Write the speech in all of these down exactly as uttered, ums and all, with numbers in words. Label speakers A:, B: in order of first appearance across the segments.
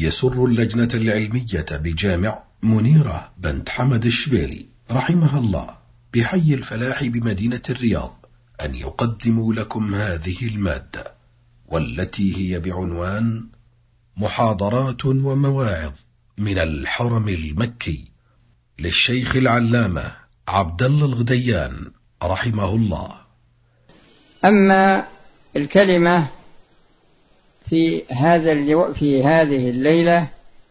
A: يسر اللجنة العلمية بجامع منيرة بنت حمد الشبيلي رحمها الله بحي الفلاح بمدينة الرياض أن يقدموا لكم هذه المادة، والتي هي بعنوان محاضرات ومواعظ من الحرم المكي للشيخ العلامة عبد الله الغديان رحمه الله.
B: أما الكلمة في هذا في هذه الليلة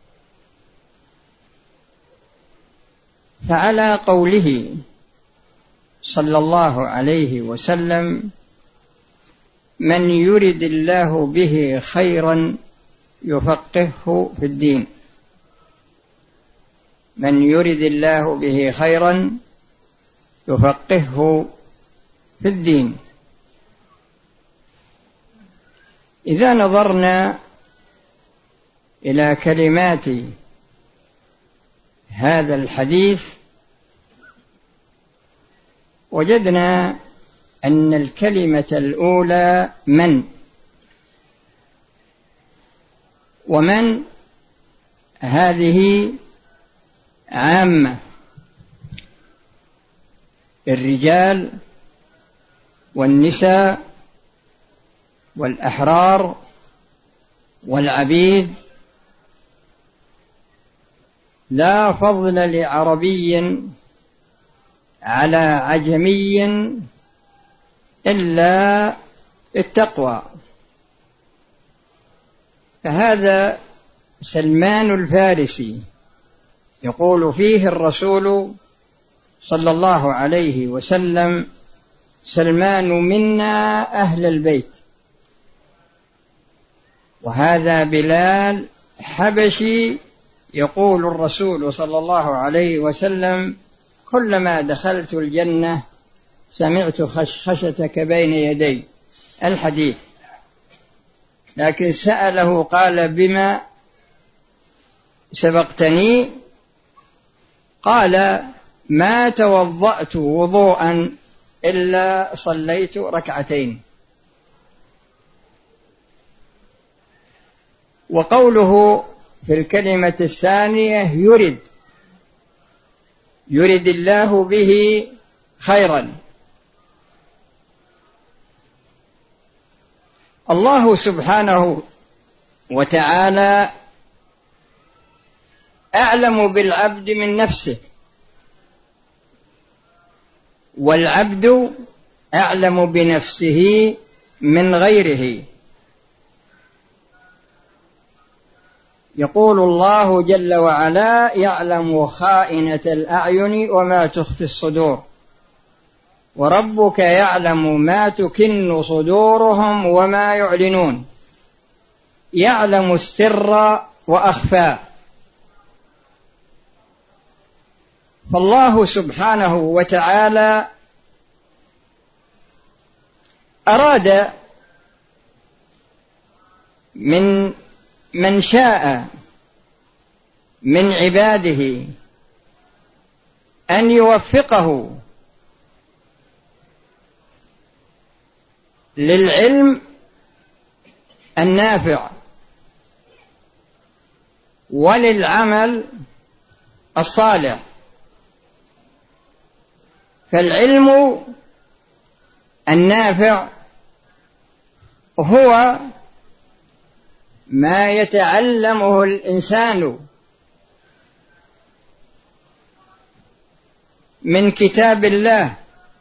B: فعلى قوله صلى الله عليه وسلم: من يرد الله به خيرا يفقهه في الدين. من يرد الله به خيرا يفقهه في الدين. إذا نظرنا إلى كلمات هذا الحديث وجدنا أن الكلمة الأولى من، ومن هذه عامة، الرجال والنساء والأحرار والعبيد، لا فضل لعربي على عجمي إلا التقوى. فهذا سلمان الفارسي يقول فيه الرسول صلى الله عليه وسلم: سلمان منا أهل البيت. وهذا بلال حبشي يقول الرسول صلى الله عليه وسلم: كلما دخلت الجنة سمعت خشخشتك بين يدي. الحديث. لكن سأله قال: بما سبقتني؟ قال: ما توضأت وضوءا إلا صليت ركعتين. وقوله في الكلمة الثانية يرد، يرد الله به خيرا. الله سبحانه وتعالى أعلم بالعبد من نفسه، والعبد أعلم بنفسه من غيره. يقول الله جل وعلا: يعلم خائنة الأعين وما تخفي الصدور، وربك يعلم ما تكن صدورهم وما يعلنون، يعلم السر وأخفى. فالله سبحانه وتعالى أراد من من شاء من عباده أن يوفقه للعلم النافع وللعمل الصالح. فالعلم النافع هو ما يتعلمه الإنسان من كتاب الله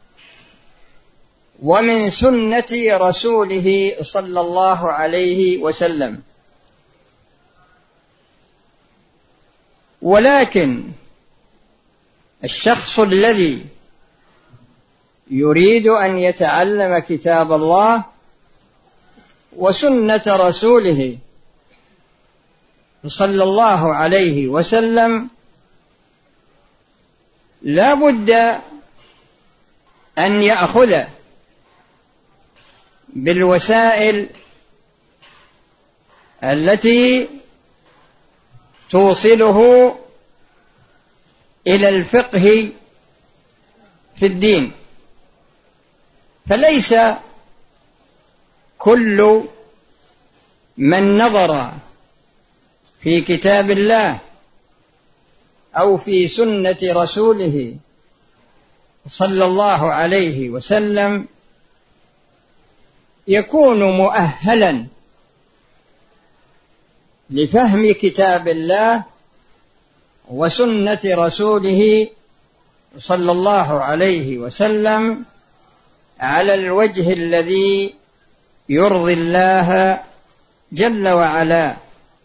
B: ومن سنة رسوله صلى الله عليه وسلم. ولكن الشخص الذي يريد أن يتعلم كتاب الله وسنة رسوله صلى الله عليه وسلم لا بد أن يأخذ بالوسائل التي توصله إلى الفقه في الدين. فليس كل من نظر في كتاب الله أو في سنة رسوله صلى الله عليه وسلم يكون مؤهلا لفهم كتاب الله وسنة رسوله صلى الله عليه وسلم على الوجه الذي يرضي الله جل وعلا.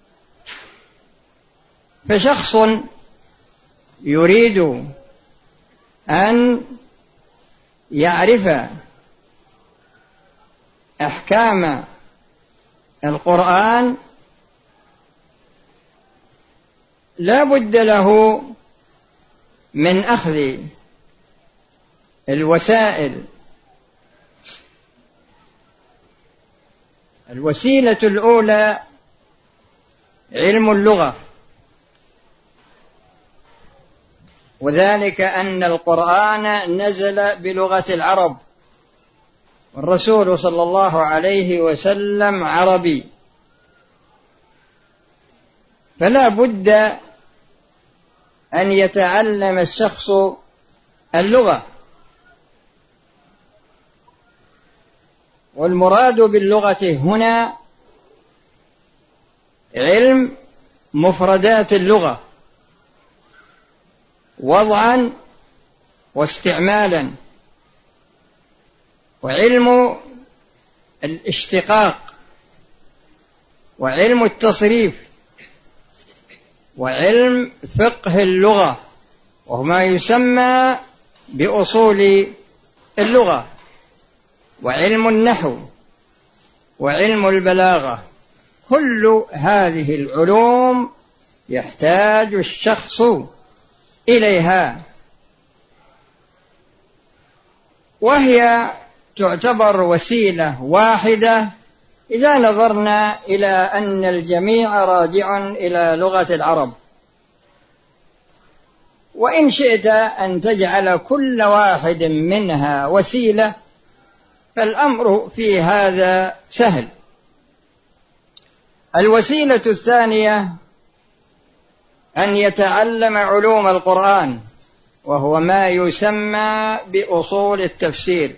B: فشخص يريد أن يعرف أحكام القرآن لا بد له من أخذ الوسائل. الوسيلة الأولى علم اللغة، وذلك أن القرآن نزل بلغة العرب، والرسول صلى الله عليه وسلم عربي، فلا بد أن يتعلم الشخص اللغة. والمراد باللغة هنا علم مفردات اللغة وضعا واستعمالا، وعلم الاشتقاق، وعلم التصريف، وعلم فقه اللغة وهو ما يسمى بأصول اللغة، وعلم النحو، وعلم البلاغة. كل هذه العلوم يحتاج الشخص إليها، وهي تعتبر وسيلة واحدة إذا نظرنا إلى أن الجميع راجع إلى لغة العرب. وإن شئت أن تجعل كل واحد منها وسيلة فالأمر في هذا سهل. الوسيلة الثانية أن يتعلم علوم القرآن، وهو ما يسمى بأصول التفسير.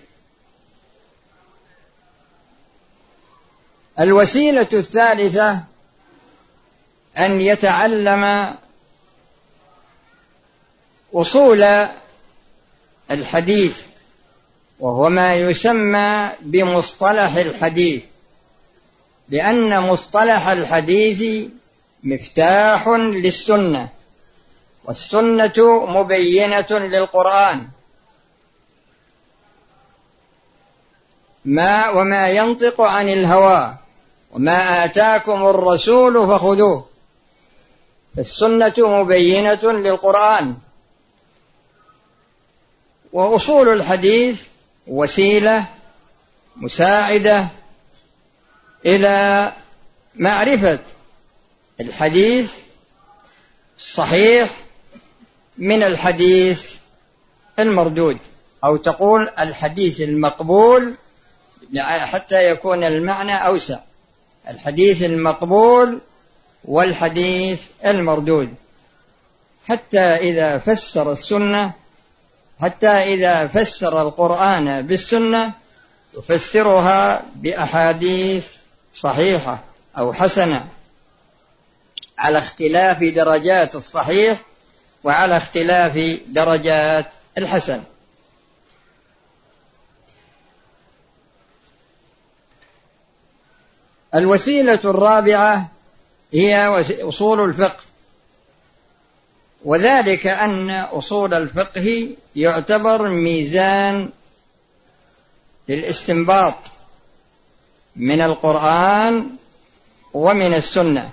B: الوسيلة الثالثة أن يتعلم أصول الحديث، وهو ما يسمى بمصطلح الحديث، لأن مصطلح الحديث مفتاح للسنة، والسنة مبينة للقرآن. ما وما ينطق عن الهوى وما آتاكم الرسول فخذوه، فالسنة مبينة للقرآن. وأصول الحديث وسيلة مساعدة إلى معرفة الحديث الصحيح من الحديث المردود، أو تقول الحديث المقبول حتى يكون المعنى أوسع، الحديث المقبول والحديث المردود. حتى إذا فسر السنة حتى إذا فسر القرآن بالسنة يفسرها بأحاديث صحيحة أو حسنة على اختلاف درجات الصحيح وعلى اختلاف درجات الحسن. الوسيلة الرابعة هي أصول الفقه، وذلك أن أصول الفقه يعتبر ميزان للاستنباط من القرآن ومن السنة.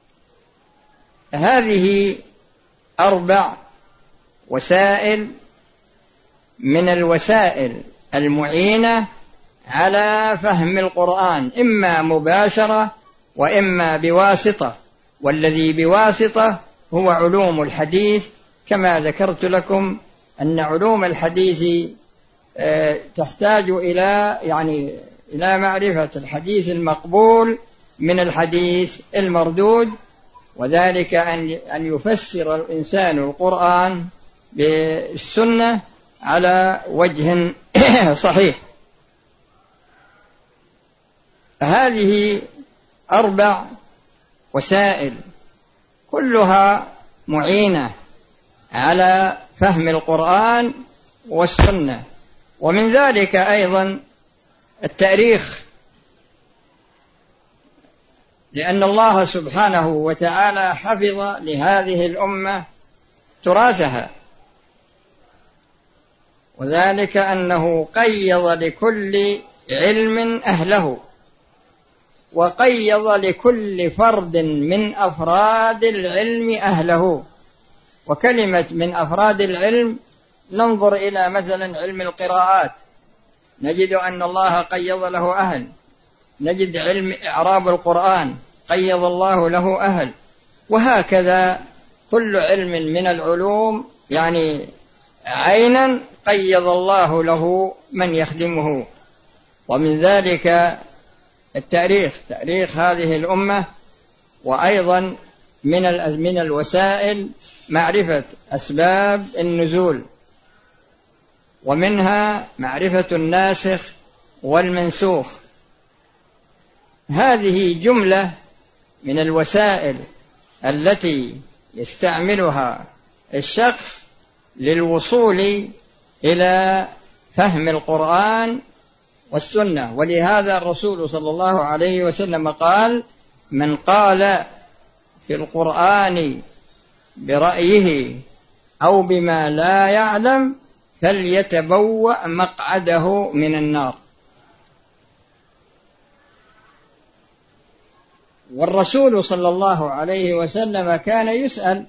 B: هذه أربع وسائل من الوسائل المعينة على فهم القرآن، إما مباشرة وإما بواسطة، والذي بواسطة هو علوم الحديث. كما ذكرت لكم أن علوم الحديث تحتاج إلى يعني إلى معرفة الحديث المقبول من الحديث المردود، وذلك أن يفسر الإنسان القرآن بالسنة على وجه صحيح. هذه أربع وسائل كلها معينة على فهم القرآن والسنة. ومن ذلك أيضا التاريخ، لأن الله سبحانه وتعالى حفظ لهذه الأمة تراثها، وذلك أنه قيض لكل علم أهله، وقيض لكل فرد من أفراد العلم أهله. وكلمة من أفراد العلم ننظر إلى مثلا علم القراءات، نجد أن الله قيض له أهل، نجد علم إعراب القرآن قيض الله له أهل، وهكذا كل علم من العلوم يعني عينا قيض الله له من يخدمه. ومن ذلك التاريخ، تاريخ هذه الأمة. وأيضا من من الوسائل معرفة أسباب النزول، ومنها معرفة الناسخ والمنسوخ. هذه جملة من الوسائل التي يستعملها الشخص للوصول إلى فهم القرآن والسنة. ولهذا الرسول صلى الله عليه وسلم قال: من قال في القرآن برأيه أو بما لا يعلم فليتبوأ مقعده من النار. والرسول صلى الله عليه وسلم كان يسأل،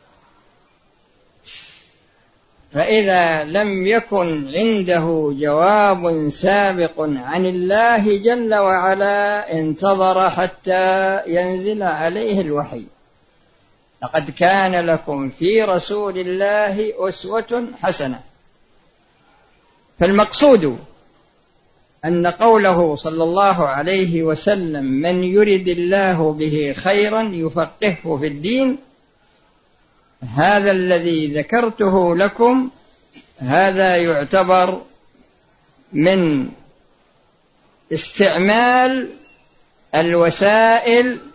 B: فإذا لم يكن عنده جواب سابق عن الله جل وعلا انتظر حتى ينزل عليه الوحي. لقد كان لكم في رسول الله أسوة حسنة. فالمقصود أن قوله صلى الله عليه وسلم: من يرد الله به خيرا يفقهه في الدين، هذا الذي ذكرته لكم هذا يعتبر من استعمال الوسائل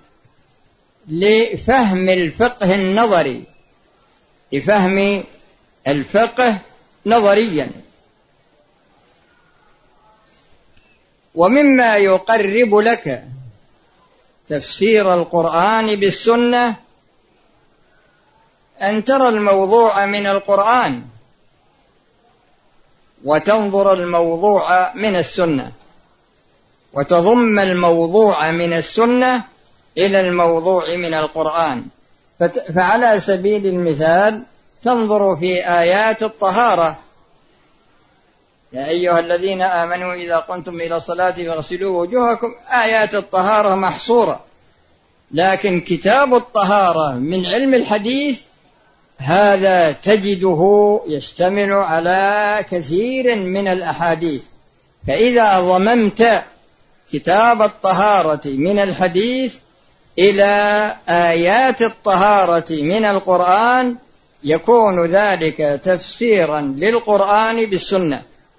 B: لفهم الفقه النظري، لفهم الفقه نظريا. ومما يقرب لك تفسير القرآن بالسنة أن ترى الموضوع من القرآن وتنظر الموضوع من السنة، وتضم الموضوع من السنة إلى الموضوع من القرآن. فعلى سبيل المثال تنظر في آيات الطهارة: يا أيها الذين آمنوا إذا قمتم إلى الصلاة فاغسلوا وجوهكم. آيات الطهارة محصورة، لكن كتاب الطهارة من علم الحديث هذا تجده يشتمل على كثير من الأحاديث. فإذا ضممت كتاب الطهارة من الحديث إلى آيات الطهارة من القرآن يكون ذلك تفسيرا للقرآن بالسنة.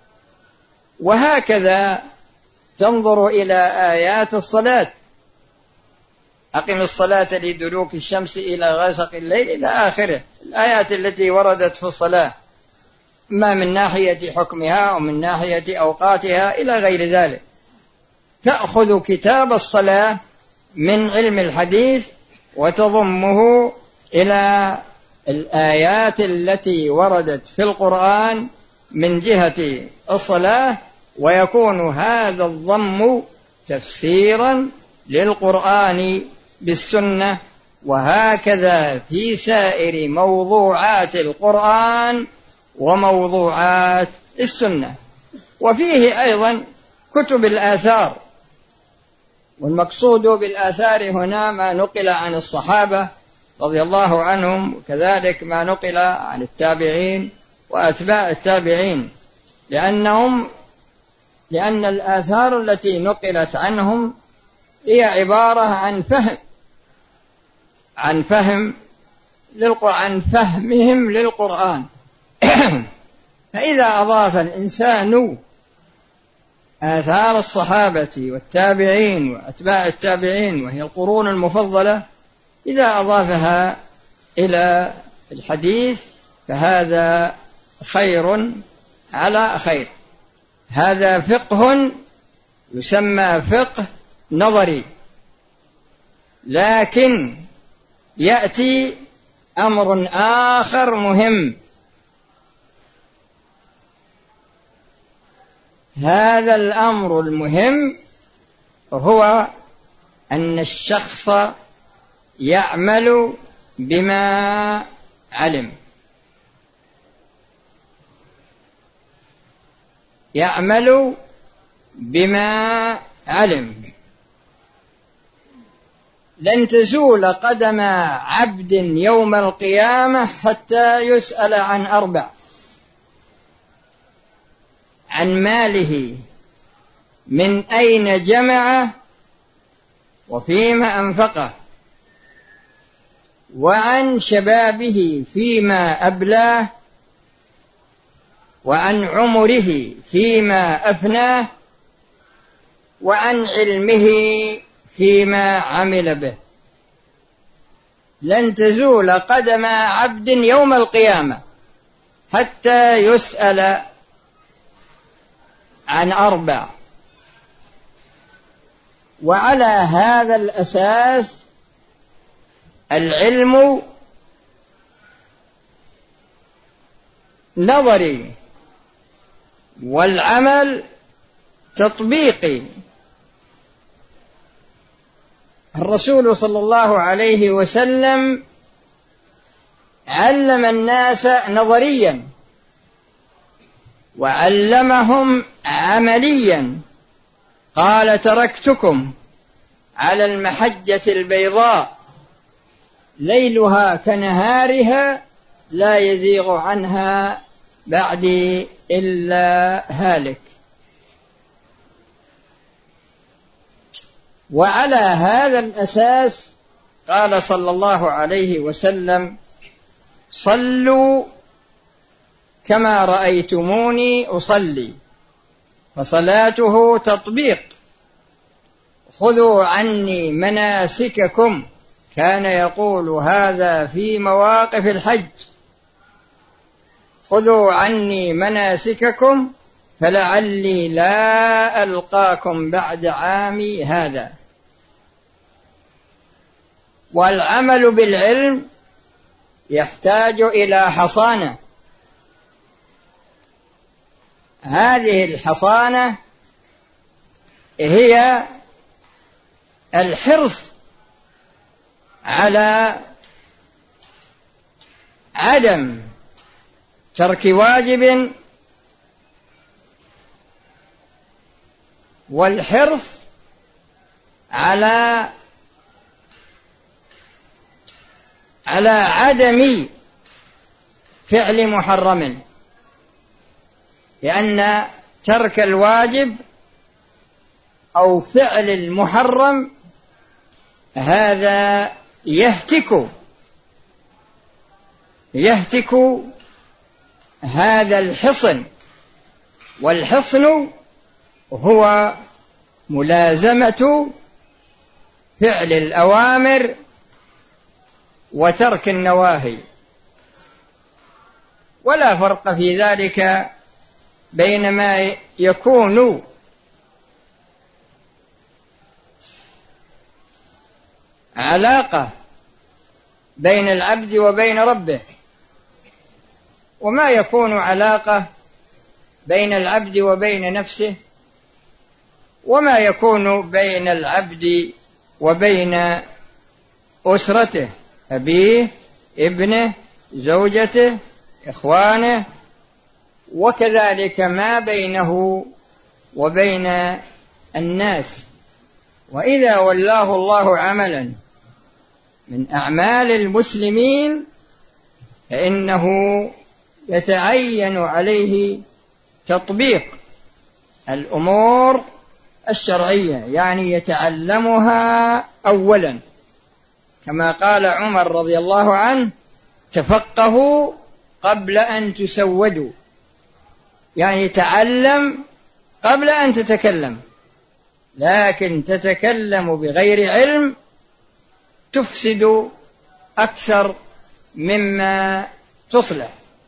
B: وهكذا تنظر إلى آيات الصلاة: أقم الصلاة لدلوك الشمس إلى غسق الليل إلى آخره، الآيات التي وردت في الصلاة، ما من ناحية حكمها ومن ناحية أوقاتها إلى غير ذلك. تأخذ كتاب الصلاة من علم الحديث وتضمه إلى الآيات التي وردت في القرآن من جهة الصلاة، ويكون هذا الضم تفسيرا للقرآن بالسنة. وهكذا في سائر موضوعات القرآن وموضوعات السنة. وفيه أيضا كتب الآثار، والمقصود بالآثار هنا ما نقل عن الصحابة رضي الله عنهم، وكذلك ما نقل عن التابعين وأتباع التابعين، لأنهم لأن الآثار التي نقلت عنهم هي عبارة عن فهم عن فهم عن فهمهم للقرآن. فإذا أضاف الإنسان آثار الصحابة والتابعين وأتباع التابعين وهي القرون المفضلة، إذا أضافها إلى الحديث فهذا خير على خير. هذا فقه يسمى فقه نظري. لكن يأتي أمر آخر مهم، هذا الأمر المهم هو أن الشخص يعمل بما علم، يعمل بما علم. لن تزول قدم عبد يوم القيامة حتى يسأل عن أربع: عن ماله من أين جمعه وفيما أنفقه، وعن شبابه فيما أبلاه، وعن عمره فيما أفناه، وعن علمه فيما عمل به. لن تزول قدم عبد يوم القيامة حتى يسأل عن أربع. وعلى هذا الأساس العلم نظري والعمل تطبيقي. الرسول صلى الله عليه وسلم علم الناس نظريا وعلمهم عمليا. قال: تركتكم على المحجة البيضاء ليلها كنهارها لا يزيغ عنها بعدي إلا هالك. وعلى هذا الأساس قال صلى الله عليه وسلم: صلوا كما رأيتموني أصلي. فصلاته تطبيق. خذوا عني مناسككم، كان يقول هذا في مواقف الحج: خذوا عني مناسككم فلعلي لا ألقاكم بعد عامي هذا. والعمل بالعلم يحتاج إلى حصانة. هذه الحصانة هي الحرص على عدم ترك واجب، والحرص على على عدم فعل محرم، لأن ترك الواجب أو فعل المحرم هذا يهتك يهتك هذا الحصن. والحصن هو ملازمة فعل الأوامر وترك النواهي. ولا فرق في ذلك بين ما يكون علاقة بين العبد وبين ربه، وما يكون علاقة بين العبد وبين نفسه، وما يكون بين العبد وبين أسرته: أبيه، ابنه، زوجته، إخوانه، وكذلك ما بينه وبين الناس. وإذا ولاه الله عملا من أعمال المسلمين فإنه يتعين عليه تطبيق الأمور الشرعية، يعني يتعلمها أولا كما قال عمر رضي الله عنه: تفقهوا قبل أن تسودوا، يعني تعلم قبل أن تتكلم، لكن تتكلم بغير علم تفسد أكثر مما تصلح.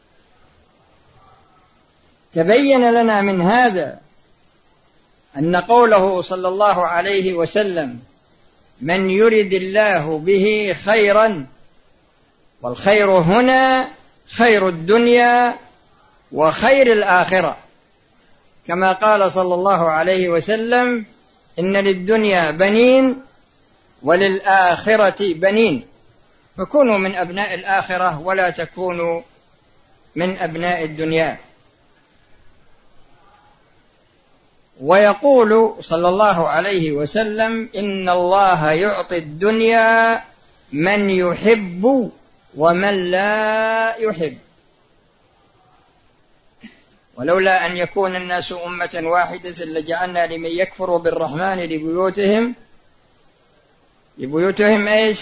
B: تبين لنا من هذا أن قوله صلى الله عليه وسلم: من يرد الله به خيرا، والخير هنا خير الدنيا وخير الآخرة، كما قال صلى الله عليه وسلم: إن للدنيا بنين وللآخرة بنين، فكونوا من أبناء الآخرة ولا تكونوا من أبناء الدنيا. ويقول صلى الله عليه وسلم: إن الله يعطي الدنيا من يحب ومن لا يحب. ولولا أن يكون الناس أمة واحدة لجعلنا لمن يكفر بالرحمن لبيوتهم لبيوتهم إيش؟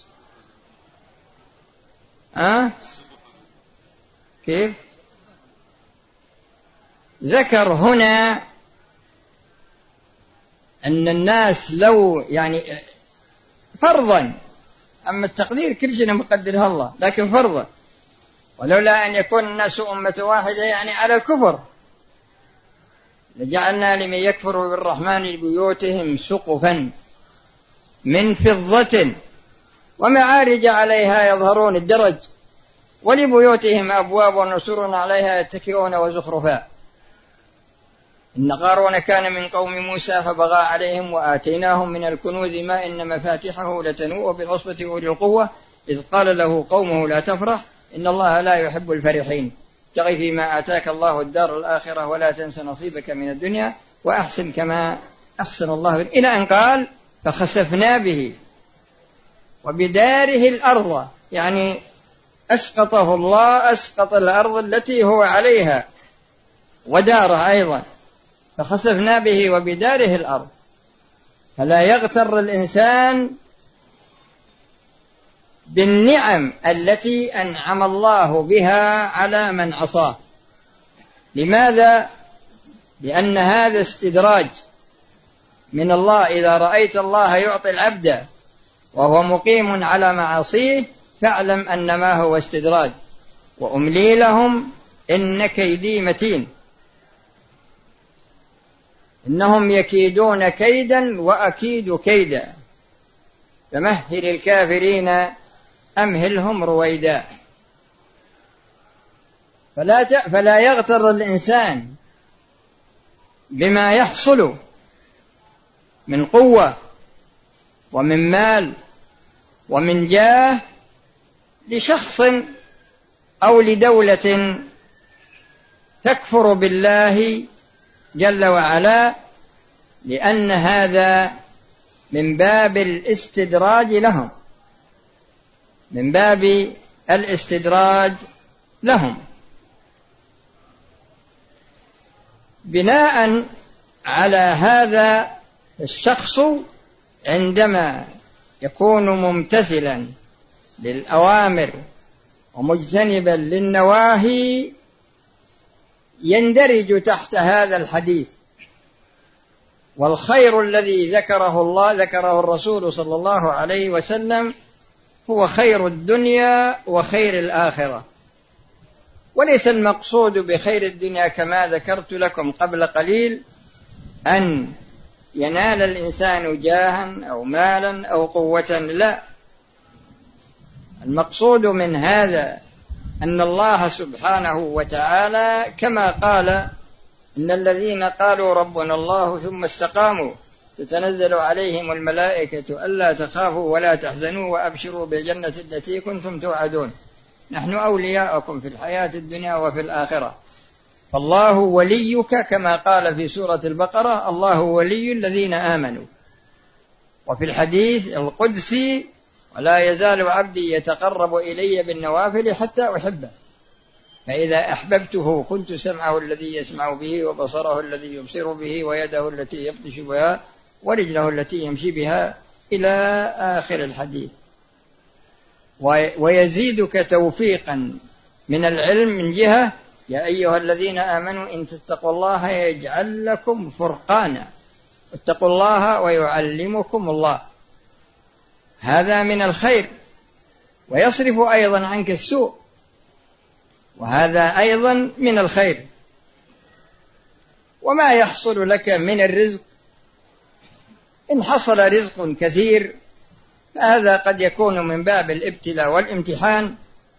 B: أه؟ كيف؟ ذكر هنا أن الناس لو يعني فرضا، أما التقدير كل شيء مقدرها الله، لكن فرضا ولولا أن يكون الناس أمة واحدة يعني على الكفر لجعلنا لمن يكفر بالرحمن لبيوتهم سقفا من فضة ومعارج عليها يظهرون الدرج ولبيوتهم أبواب ونسر عليها يتكئون وزخرفا. إن قارون كان من قوم موسى فبغى عليهم وآتيناهم من الكنوز ما إن مفاتحه لتنوء بالعصبة أولي القوة إذ قال له قومه لا تفرح إن الله لا يحب الفرحين ابتغ فيما آتاك الله الدار الآخرة ولا تنس نصيبك من الدنيا وأحسن كما أحسن الله، إلى أن قال: فخسفنا به وبداره الأرض، يعني أسقطه الله، أسقط الأرض التي هو عليها وداره أيضا، فخسفنا به وبداره الأرض. فلا يغتر الإنسان بالنعم التي أنعم الله بها على من عصاه. لماذا؟ لأن هذا استدراج من الله. إذا رأيت الله يعطي العبد وهو مقيم على معاصيه فاعلم أنما هو استدراج. وأملي لهم إن كيدي متين، إنهم يكيدون كيدا وأكيد كيدا فمهل الكافرين أمهلهم رويدا. فلا, فلا يغتر الإنسان بما يحصل من قوة ومن مال ومن جاه لشخص أو لدولة تكفر بالله جل وعلا، لأن هذا من باب الاستدراج لهم، من باب الاستدراج لهم. بناء على هذا الشخص عندما يكون ممتثلا للأوامر ومجتنبا للنواهي يندرج تحت هذا الحديث. والخير الذي ذكره الله ذكره الرسول صلى الله عليه وسلم هو خير الدنيا وخير الآخرة. وليس المقصود بخير الدنيا كما ذكرت لكم قبل قليل أن ينال الإنسان جاها أو مالا أو قوة، لا، المقصود من هذا أن الله سبحانه وتعالى كما قال: إن الذين قالوا ربنا الله ثم استقاموا تتنزل عليهم الملائكة ألا تخافوا ولا تحزنوا وأبشروا بالجنة التي كنتم توعدون نحن أولياؤكم في الحياة الدنيا وفي الآخرة. فالله وليك كما قال في سورة البقرة: الله ولي الذين آمنوا. وفي الحديث القدسي: ولا يزال عبدي يتقرب إلي بالنوافل حتى أحبه، فإذا أحببته كنت سمعه الذي يسمع به وبصره الذي يبصر به ويده التي يبطش بها ورجله التي يمشي بها إلى آخر الحديث. ويزيدك توفيقا من العلم من جهة يا أيها الذين آمنوا إن تتقوا الله يجعل لكم فرقانا اتقوا الله ويعلمكم الله. هذا من الخير ويصرف أيضا عنك السوء، وهذا أيضا من الخير. وما يحصل لك من الرزق إن حصل رزق كثير فهذا قد يكون من باب الابتلاء والامتحان،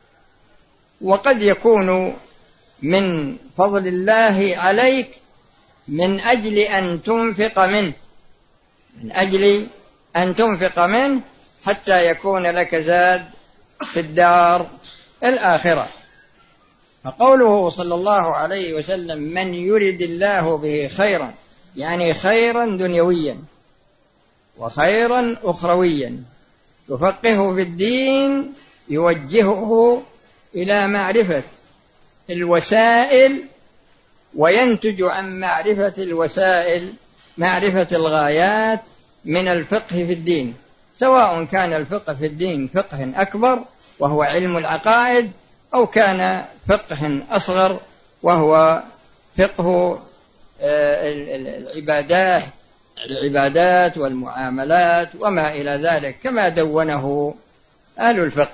B: وقد يكون من فضل الله عليك من أجل أن تنفق منه من أجل أن تنفق منه حتى يكون لك زاد في الدار الآخرة. فقوله صلى الله عليه وسلم من يرد الله به خيرا يعني خيرا دنيويا وخيرا أخرويا يفقهه في الدين يوجهه إلى معرفة الوسائل، وينتج عن معرفة الوسائل معرفة الغايات من الفقه في الدين، سواء كان الفقه في الدين فقه أكبر وهو علم العقائد، أو كان فقه أصغر وهو فقه العبادات العبادات والمعاملات وما إلى ذلك كما دونه أهل الفقه.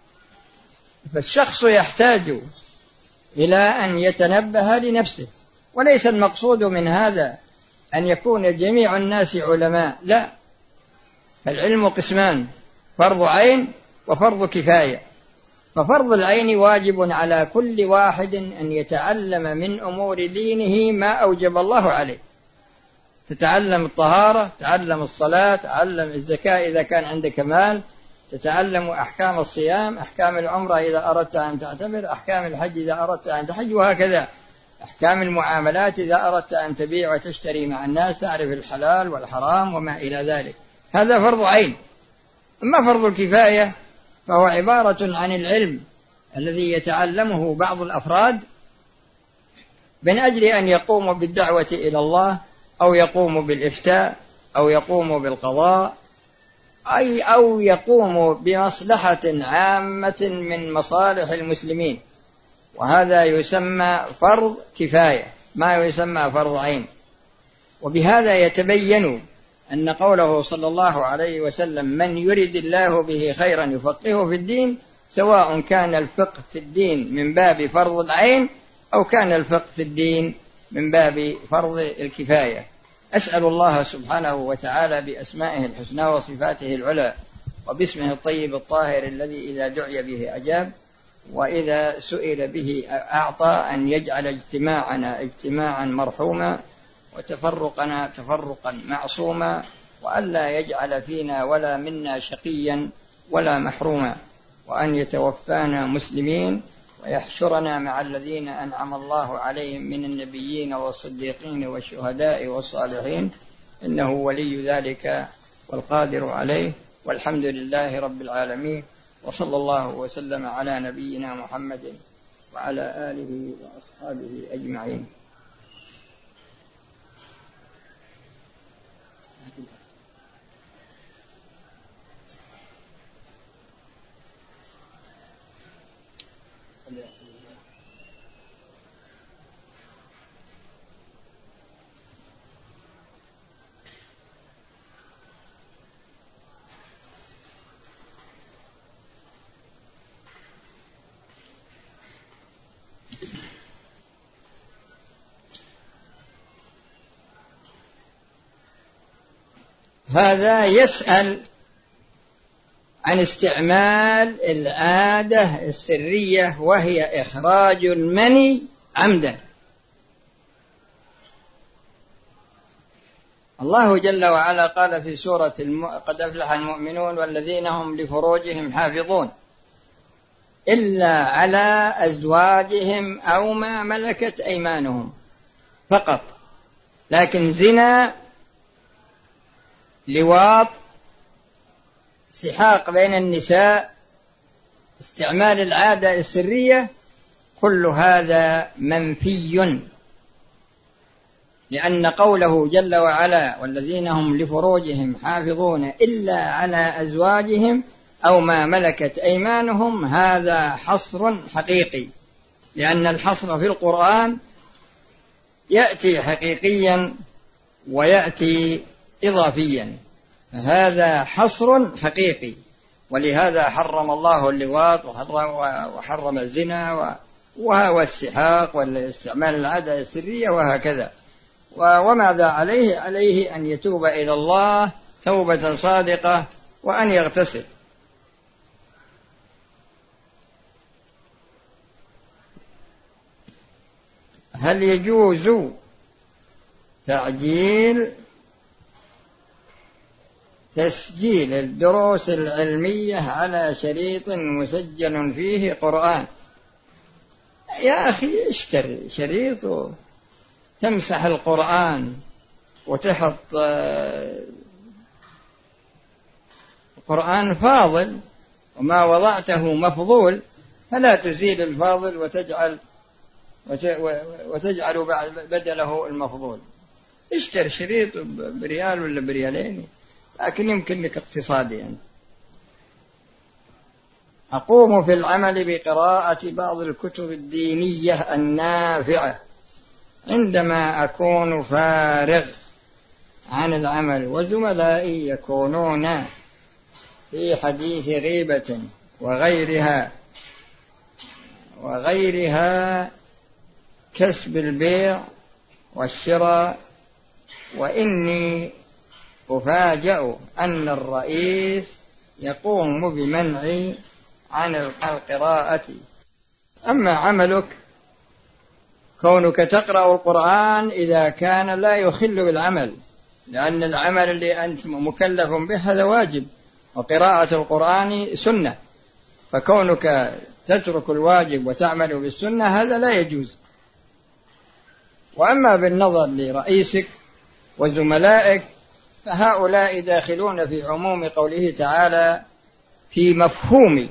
B: فالشخص يحتاج إلى أن يتنبه لنفسه، وليس المقصود من هذا أن يكون جميع الناس علماء، لا، فالعلم قسمان فرض عين وفرض كفاية. ففرض العين واجب على كل واحد أن يتعلم من أمور دينه ما أوجب الله عليه، تتعلم الطهارة، تتعلم الصلاة، تتعلم الزكاة إذا كان عندك مال، تتعلم أحكام الصيام، أحكام العمرة إذا أردت أن تعتمر، أحكام الحج إذا أردت أن تحج، وهكذا أحكام المعاملات إذا أردت أن تبيع وتشتري مع الناس تعرف الحلال والحرام وما إلى ذلك. هذا فرض عين. أما فرض الكفاية فهو عبارة عن العلم الذي يتعلمه بعض الأفراد من أجل أن يقوموا بالدعوة إلى الله، أو يقوموا بالإفتاء، أو يقوموا بالقضاء، أي أو يقوموا بمصلحة عامة من مصالح المسلمين، وهذا يسمى فرض كفاية ما يسمى فرض عين. وبهذا يتبين أن قوله صلى الله عليه وسلم من يرد الله به خيرا يفقهه في الدين، سواء كان الفقه في الدين من باب فرض العين أو كان الفقه في الدين من باب فرض الكفاية. أسأل الله سبحانه وتعالى بأسمائه الحسنى وصفاته العلى وباسمه الطيب الطاهر الذي إذا دعي به أجاب وإذا سئل به أعطى أن يجعل اجتماعنا اجتماعا مرحوما وتفرقنا تفرقا معصوما، وألا يجعل فينا ولا منا شقيا ولا محروما، وأن يتوفانا مسلمين ويحشرنا مع الذين أنعم الله عليهم من النبيين والصديقين والشهداء والصالحين، إنه ولي ذلك والقادر عليه. والحمد لله رب العالمين، وصلى الله وسلم على نبينا محمد وعلى آله وأصحابه أجمعين. هذا يسأل عن استعمال العادة السرية وهي إخراج المني عمدا. الله جل وعلا قال في سورة الم... قد أفلح المؤمنون والذين هم لفروجهم حافظون إلا على أزواجهم أو ما ملكت أيمانهم فقط. لكن زنا، لواط، سحاق بين النساء، استعمال العادة السرية، كل هذا منفي، لأن قوله جل وعلا والذين هم لفروجهم حافظون إلا على أزواجهم أو ما ملكت أيمانهم، هذا حصر حقيقي، لأن الحصر في القرآن يأتي حقيقيا ويأتي إضافيا، هذا حصر حقيقي. ولهذا حرم الله اللواط وحرم الزنا والسحاق والاستعمال العادة السرية وهكذا. وماذا عليه؟ عليه أن يتوب إلى الله توبة صادقة وأن يغتسل. هل يجوز تعجيل تسجيل الدروس العلمية على شريط مسجل فيه قرآن؟ يا أخي اشتري شريط تمسح القرآن وتحط قرآن فاضل، وما وضعته مفضول، فلا تزيل الفاضل وتجعل وتجعل بدله المفضول. اشتري شريط بريال ولا بريالين، لكن يمكن لك اقتصاديا يعني. أقوم في العمل بقراءة بعض الكتب الدينية النافعة عندما أكون فارغ عن العمل، وزملائي يكونون في حديث غيبة وغيرها وغيرها كسب البيع والشراء، وإني أفاجأ أن الرئيس يقوم بمنعي عن القراءة. أما عملك كونك تقرأ القرآن إذا كان لا يخل بالعمل، لأن العمل اللي أنت مكلف به هذا واجب، وقراءة القرآن سنة، فكونك تترك الواجب وتعمل بالسنة هذا لا يجوز. وأما بالنظر لرئيسك وزملائك فهؤلاء داخلون في عموم قوله تعالى، في مفهوم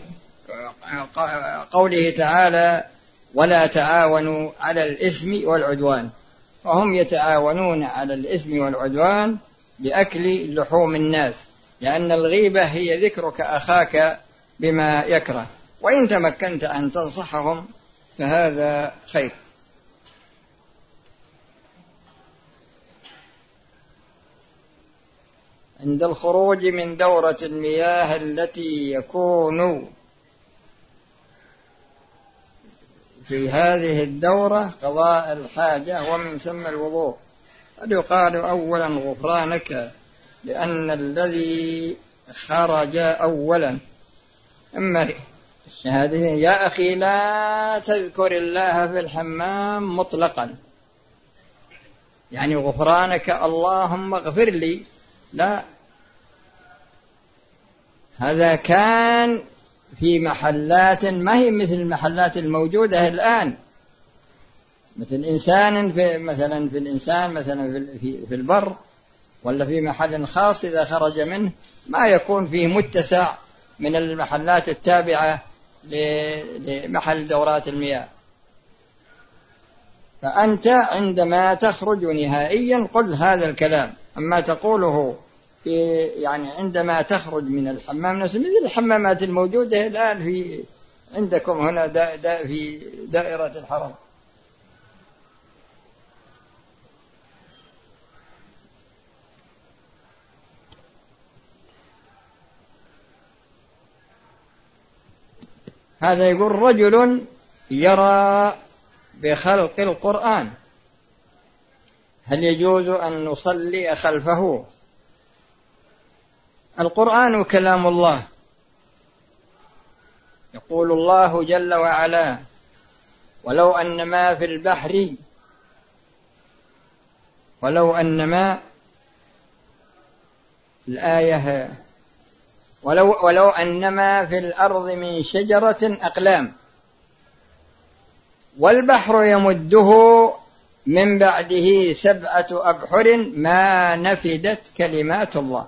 B: قوله تعالى ولا تعاونوا على الإثم والعدوان، فهم يتعاونون على الإثم والعدوان بأكل لحوم الناس، لأن الغيبة هي ذكرك أخاك بما يكره، وإن تمكنت أن تنصحهم فهذا خير. عند الخروج من دورة المياه التي يكون في هذه الدورة قضاء الحاجة ومن ثم الوضوء، قد يقال أولا غفرانك لأن الذي خرج أولا. أما الشهادتين يا أخي لا تذكر الله في الحمام مطلقا، يعني غفرانك اللهم اغفر لي، لا، هذا كان في محلات ما هي مثل المحلات الموجودة الآن، مثل إنسان في مثلا في الإنسان مثلا في في البر ولا في محل خاص إذا خرج منه ما يكون فيه متسع من المحلات التابعة لمحل دورات المياه. فأنت عندما تخرج نهائيا قل هذا الكلام، أما تقوله في يعني عندما تخرج من الحمام نفسه مثل الحمامات الموجودة الآن في عندكم هنا دا دا في دائرة الحرم. هذا يقول رجل يرى بخلق القرآن، هل يجوز أن نصلي خلفه؟ القرآن كلام الله، يقول الله جل وعلا ولو أن ما في البحر ولو أن ما الآية ولو, ولو أن ما في الأرض من شجرة أقلام والبحر يمده من بعده سبعة أبحر ما نفدت كلمات الله.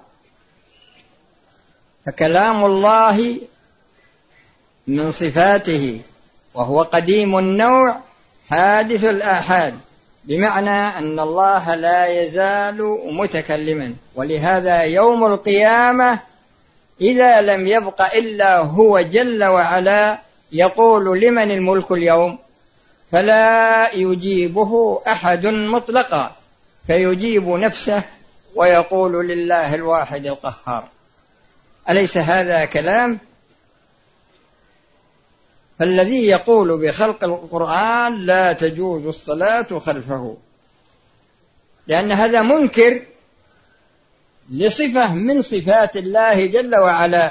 B: فكلام الله من صفاته وهو قديم النوع حادث الآحاد، بمعنى أن الله لا يزال متكلما، ولهذا يوم القيامة إذا لم يبق إلا هو جل وعلا يقول لمن الملك اليوم، فلا يجيبه أحد مطلقا، فيجيب نفسه ويقول لله الواحد القهار. أليس هذا كلام؟ فالذي يقول بخلق القرآن لا تجوز الصلاة خلفه، لأن هذا منكر لصفة من صفات الله جل وعلا.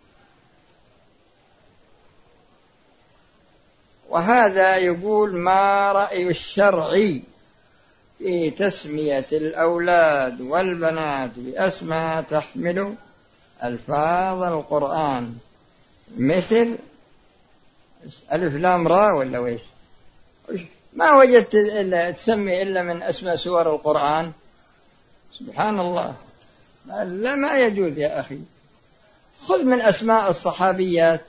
B: وهذا يقول: ما رأي الشرع في تسمية الأولاد والبنات بأسماء تحمل ألفاظ القرآن مثل ألف لام را ولا ويش؟ ما وجدت إلا تسمي إلا من أسماء سور القرآن. سبحان الله، لا ما يجوز يا أخي. خذ من أسماء الصحابيات.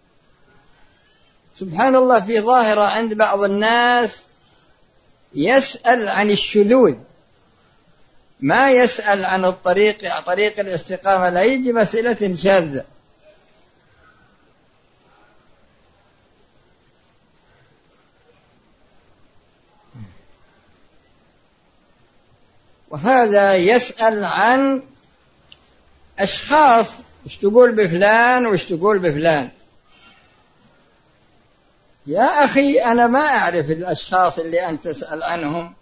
B: سبحان الله، في ظاهرة عند بعض الناس يسأل عن الشذوذ، ما يسأل عن الطريق طريق الاستقامة، لا يجي مسألة شاذة. وهذا يسأل عن أشخاص، وش تقول بفلان وش تقول بفلان. يا أخي أنا ما أعرف الأشخاص اللي أنت تسأل عنهم،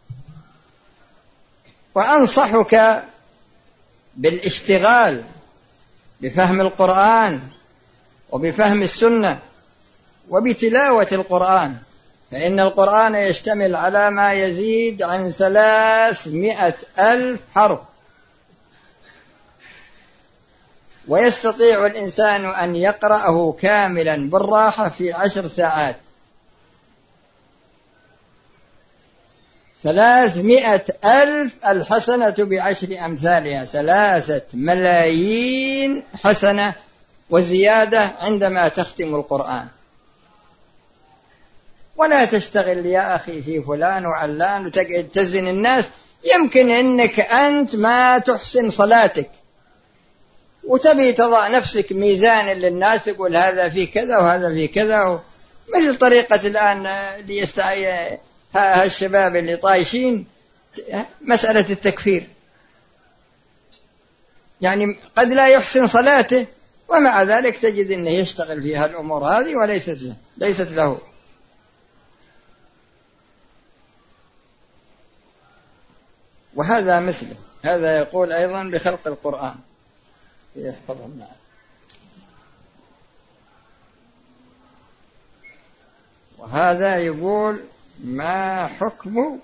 B: وأنصحك بالاشتغال بفهم القرآن وبفهم السنة وبتلاوة القرآن، فإن القرآن يشتمل على ما يزيد عن ثلاثمائة ألف حرف، ويستطيع الإنسان أن يقرأه كاملا بالراحة في عشر ساعات. ثلاثمائة ألف، الحسنة بعشر أمثالها، ثلاثة ملايين حسنة وزيادة عندما تختم القرآن. ولا تشتغل يا أخي في فلان وعلان وتقعد تزن الناس. يمكن أنك أنت ما تحسن صلاتك وتبي تضع نفسك ميزان للناس، تقول هذا في كذا وهذا في كذا، مثل طريقة الآن اللي يستعي هالشباب اللي طايشين مسألة التكفير. يعني قد لا يحسن صلاته ومع ذلك تجد أنه يشتغل في هالأمور هذه وليست ليست له. وهذا مثله، هذا يقول أيضا بخلق القرآن يحفظهم معه. وهذا يقول: ما حكم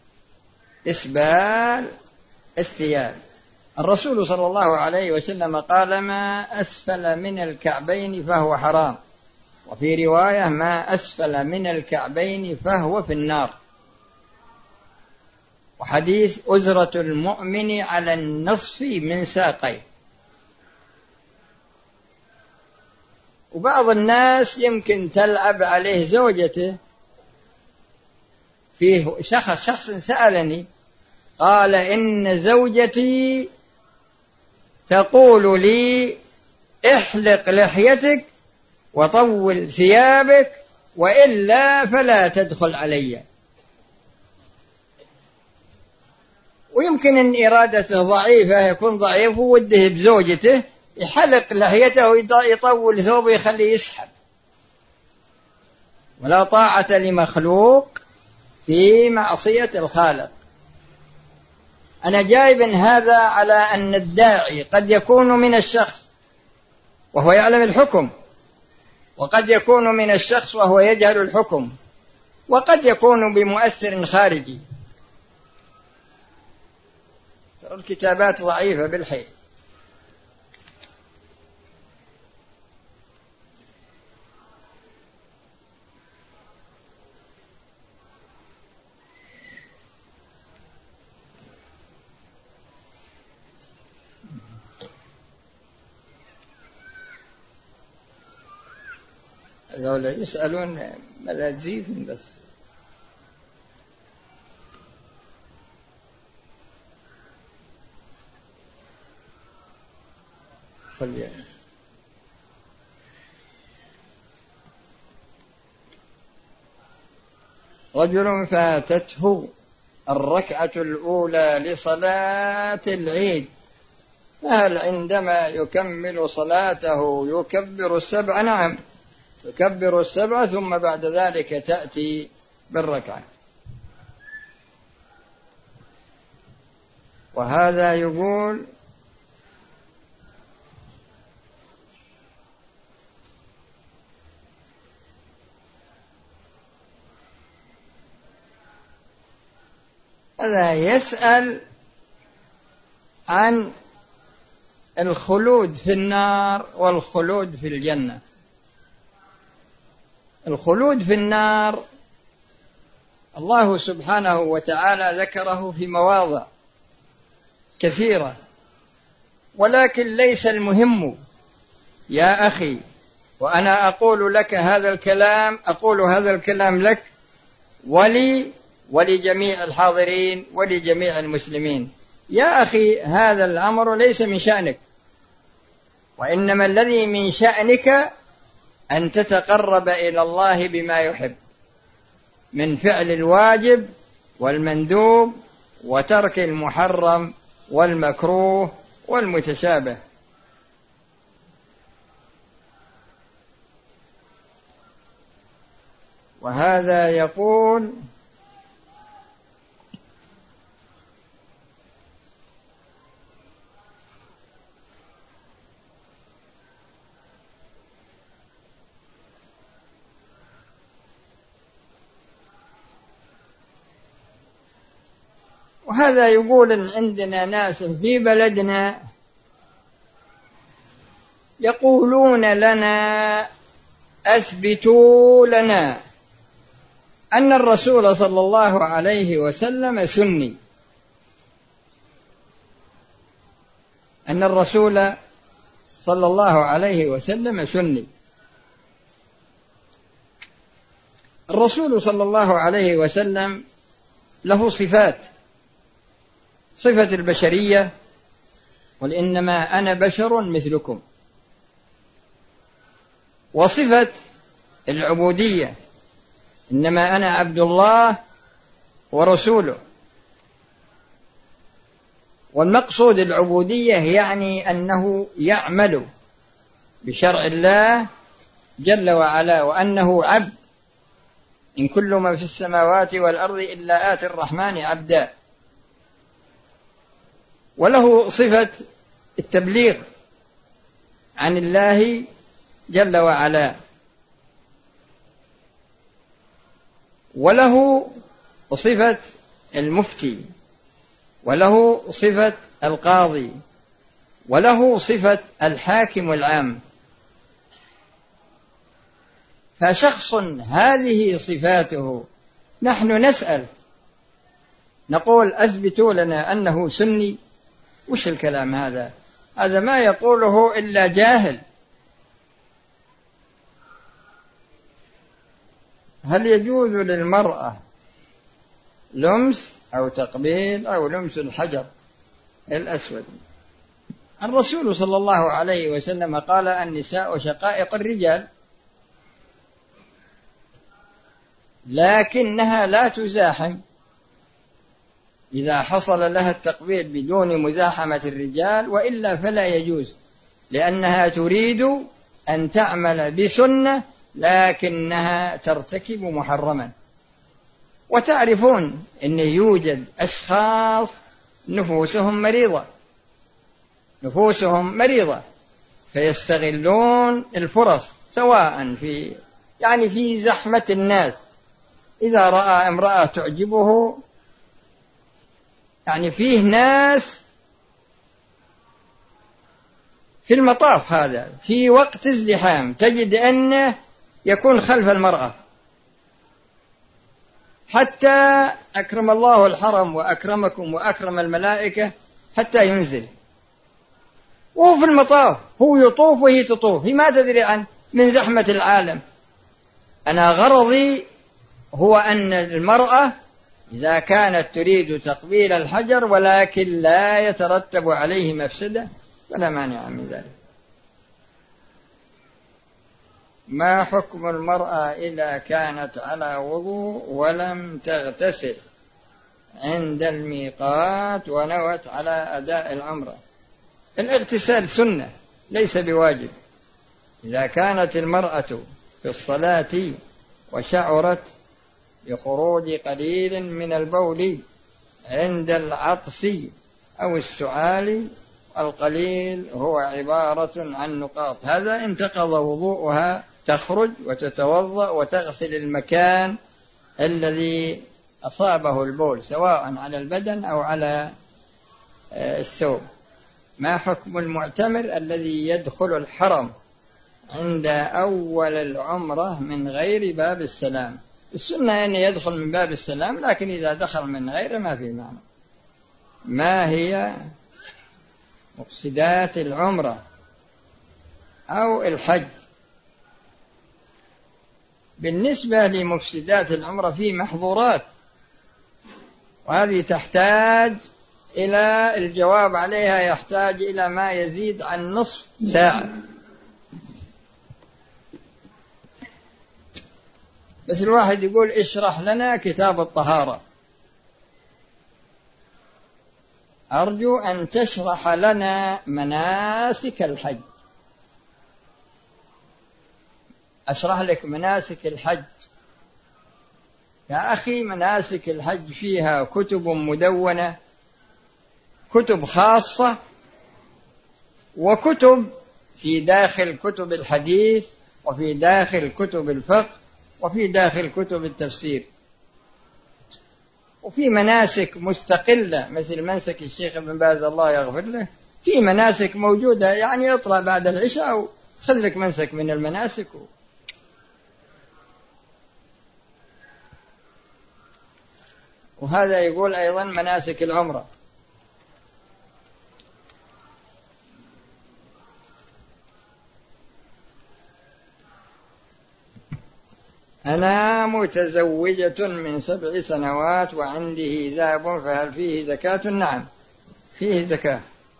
B: إسبال الثياب؟ الرسول صلى الله عليه وسلم قال: ما أسفل من الكعبين فهو حرام، وفي رواية: ما أسفل من الكعبين فهو في النار. وحديث: أزرة المؤمن على النصف من ساقيه. وبعض الناس يمكن تلعب عليه زوجته. فيه شخص شخص سألني قال: إن زوجتي تقول لي احلق لحيتك وطول ثيابك وإلا فلا تدخل علي. ويمكن أن إرادته ضعيفة، يكون ضعيف ووده بزوجته يحلق لحيته ويطول ثوبه يخليه يسحب. ولا طاعة لمخلوق في معصية الخالق. أنا جايب هذا على أن الداعي قد يكون من الشخص وهو يعلم الحكم، وقد يكون من الشخص وهو يجهل الحكم، وقد يكون بمؤثر خارجي. ترى الكتابات ضعيفة بالحيل. هذول يسألون ملاذيف بس. خلي رجل فاتته الركعة الأولى لصلاة العيد، فهل عندما يكمل صلاته يكبر السبع؟ نعم، يكبر السبع ثم بعد ذلك تأتي بالركعة. وهذا يقول هذا يسأل عن الخلود في النار والخلود في الجنة. الخلود في النار الله سبحانه وتعالى ذكره في مواضع كثيرة، ولكن ليس المهم يا أخي، وأنا أقول لك هذا الكلام، أقول هذا الكلام لك ولي ولجميع الحاضرين ولجميع المسلمين. يا أخي هذا الأمر ليس من شأنك، وإنما الذي من شأنك أن تتقرب إلى الله بما يحب من فعل الواجب والمندوب وترك المحرم والمكروه والمتشابه. وهذا يقول وهذا يقول إن عندنا ناس في بلدنا يقولون لنا أثبتوا لنا أن الرسول صلى الله عليه وسلم سني، أن الرسول صلى الله عليه وسلم سني. الرسول صلى الله عليه وسلم له صفات، صفة البشرية، قل إنما أنا بشر مثلكم، وصفة العبودية، إنما أنا عبد الله ورسوله. والمقصود العبودية يعني أنه يعمل بشرع الله جل وعلا، وأنه عبد، إن كل ما في السماوات والأرض إلا آتي الرحمن عبدا. وله صفة التبليغ عن الله جل وعلا، وله صفة المفتي، وله صفة القاضي، وله صفة الحاكم العام. فشخص هذه صفاته نحن نسأل نقول أثبتوا لنا أنه سني؟ وش الكلام هذا؟ هذا ما يقوله إلا جاهل. هل يجوز للمرأة لمس أو تقبيل أو لمس الحجر الأسود؟ الرسول صلى الله عليه وسلم قال النساء شقائق الرجال، لكنها لا تزاحم إذا حصل لها التقبيل بدون مزاحمة الرجال، وإلا فلا يجوز، لأنها تريد أن تعمل بسنة لكنها ترتكب محرما. وتعرفون أن يوجد أشخاص نفوسهم مريضة نفوسهم مريضة فيستغلون الفرص، سواء في يعني في زحمة الناس، إذا رأى امرأة تعجبه، يعني فيه ناس في المطاف هذا في وقت الزحام تجد أنه يكون خلف المرأة، حتى أكرم الله الحرم وأكرمكم وأكرم الملائكة حتى ينزل، وهو في المطاف، هو يطوف وهي تطوف، هي ما تدري عن من زحمة العالم. أنا غرضي هو أن المرأة إذا كانت تريد تقبيل الحجر ولكن لا يترتب عليه مفسدة فلا مانع من ذلك. ما حكم المرأة إذا كانت على وضوء ولم تغتسل عند الميقات ونوت على أداء العمرة؟ الاغتسال سنة ليس بواجب. إذا كانت المرأة في الصلاة وشعرت بخروج قليل من البول عند العطس أو السعال، القليل هو عبارة عن نقاط، هذا انتقض وضوءها، تخرج وتتوضأ وتغسل المكان الذي أصابه البول سواء على البدن أو على الثوب. ما حكم المعتمر الذي يدخل الحرم عند أول العمرة من غير باب السلام؟ السنة أن يدخل من باب السلام، لكن إذا دخل من غيره ما في معنى. ما هي مفسدات العمرة أو الحج؟ بالنسبة لمفسدات العمرة في محظورات، وهذه تحتاج إلى الجواب عليها، يحتاج إلى ما يزيد عن نصف ساعة. بس الواحد يقول اشرح لنا كتاب الطهارة، أرجو أن تشرح لنا مناسك الحج. أشرح لك مناسك الحج يا أخي؟ مناسك الحج فيها كتب مدونة، كتب خاصة، وكتب في داخل كتب الحديث، وفي داخل كتب الفقه، وفي داخل كتب التفسير، وفي مناسك مستقلة مثل منسك الشيخ ابن باز الله يغفر له. في مناسك موجودة، يعني اطلع بعد العشاء وخذ لك منسك من المناسك. وهذا يقول أيضا مناسك العمرة. أنا متزوجة من سبع سنوات وعندي ذهب، فهل فيه زكاة؟ نعم فيه زكاة.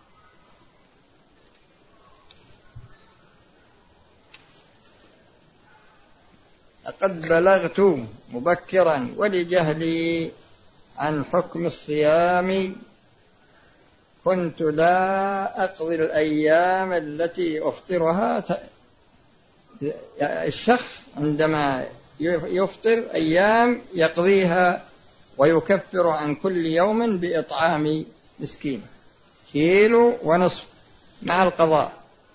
B: لقد بلغت مبكرا ولجهلي عن حكم الصيام كنت لا أقضي الأيام التي أفطرها. الشخص عندما يفطر أيام يقضيها ويكفر عن كل يوم بإطعام مسكين كيلو ونصف مع القضاء.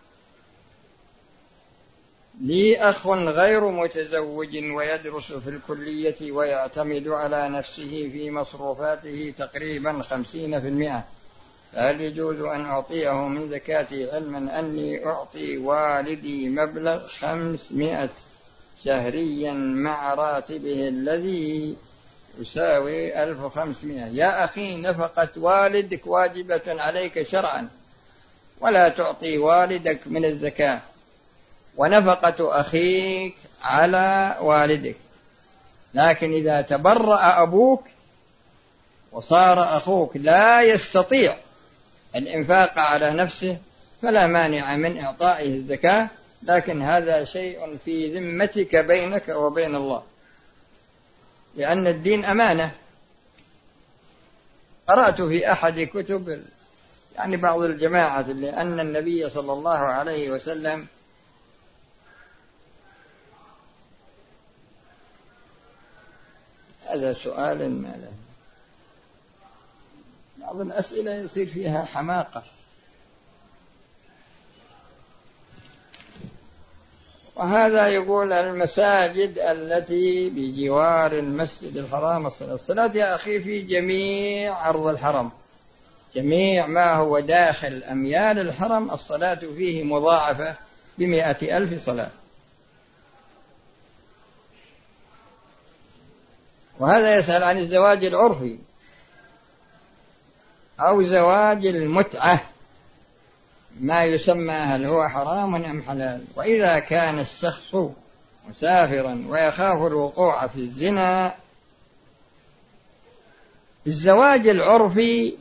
B: لي أخ غير متزوج ويدرس في الكلية ويعتمد على نفسه في مصروفاته تقريبا خمسين في المئة، فهل يجوز أن أعطيه من زكاتي، علما أني أعطي والدي مبلغ خمسمائة شهريا مع راتبه الذي يساوي ألف وخمسمائة؟ يا أخي نفقة والدك واجبة عليك شرعا، ولا تعطي والدك من الزكاة، ونفقة أخيك على والدك. لكن إذا تبرأ أبوك وصار أخوك لا يستطيع الإنفاق على نفسه فلا مانع من إعطائه الزكاة، لكن هذا شيء في ذمتك بينك وبين الله، لأن الدين أمانة. قرأت في أحد كتب يعني بعض الجماعة لأن النبي صلى الله عليه وسلم هذا سؤال ما له، بعض الأسئلة يصير فيها حماقة. وهذا يقول المساجد التي بجوار المسجد الحرام الصلاة يا أخي في جميع أرض الحرم، جميع ما هو داخل أميال الحرم الصلاة فيه مضاعفة بمئة ألف صلاة. وهذا يسأل عن الزواج العرفي أو زواج المتعة، ما يسمى هل هو حرام أم حلال؟ وإذا كان الشخص مسافرا ويخاف الوقوع في الزنا، الزواج العرفي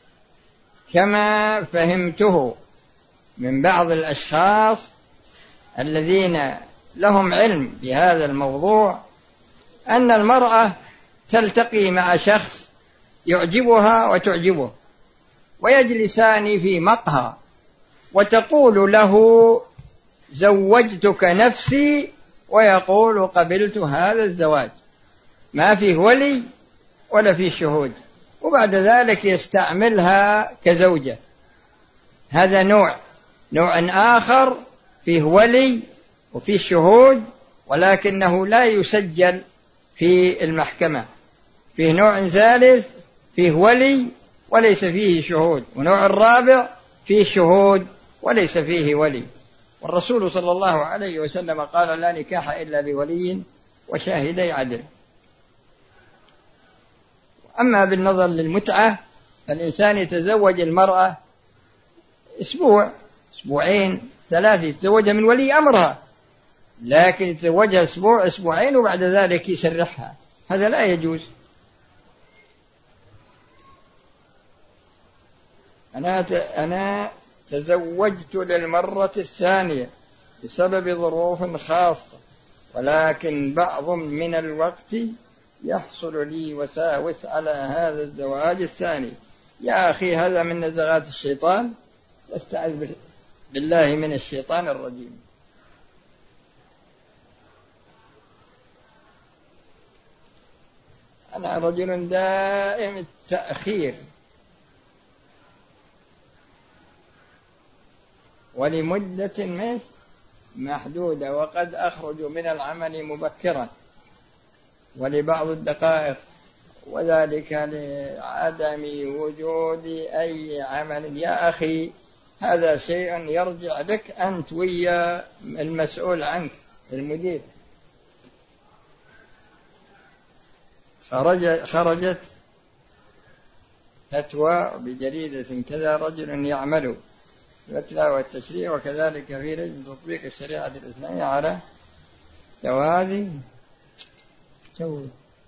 B: كما فهمته من بعض الأشخاص الذين لهم علم بهذا الموضوع أن المرأة تلتقي مع شخص يعجبها وتعجبه، ويجلسان في مقهى، وتقول له زوجتك نفسي، ويقول قبلت هذا الزواج، ما فيه ولي ولا فيه شهود، وبعد ذلك يستعملها كزوجة. هذا نوع نوع آخر فيه ولي وفيه شهود، ولكنه لا يسجل في المحكمة. فيه نوع ثالث فيه ولي وليس فيه شهود، ونوع الرابع فيه شهود وليس فيه ولي. والرسول صلى الله عليه وسلم قال: لا نكاح إلا بولي وشاهدي عدل. أما بالنظر للمتعة، فالإنسان يتزوج المرأة أسبوع أسبوعين ثلاثة، يتزوجها من ولي أمرها، لكن يتزوجها أسبوع أسبوعين وبعد ذلك يسرحها، هذا لا يجوز. أنا أنا تزوجت للمرة الثانية بسبب ظروف خاصة، ولكن بعض من الوقت يحصل لي وساوس على هذا الزواج الثاني. يا أخي هذا من نزغات الشيطان، استعذ بالله من الشيطان الرجيم. أنا رجل دائم التأخير، ولمدة محدودة، وقد أخرج من العمل مبكرا ولبعض الدقائق، وذلك لعدم وجود أي عمل. يا أخي هذا شيء يرجع لك أنت ويا المسؤول عنك المدير. خرج خرجت فتوى بجريدة كذا: رجل يعمل الفتوى والتشريع وكذلك في لجنة تطبيق الشريعة الإسلامية على جواز جو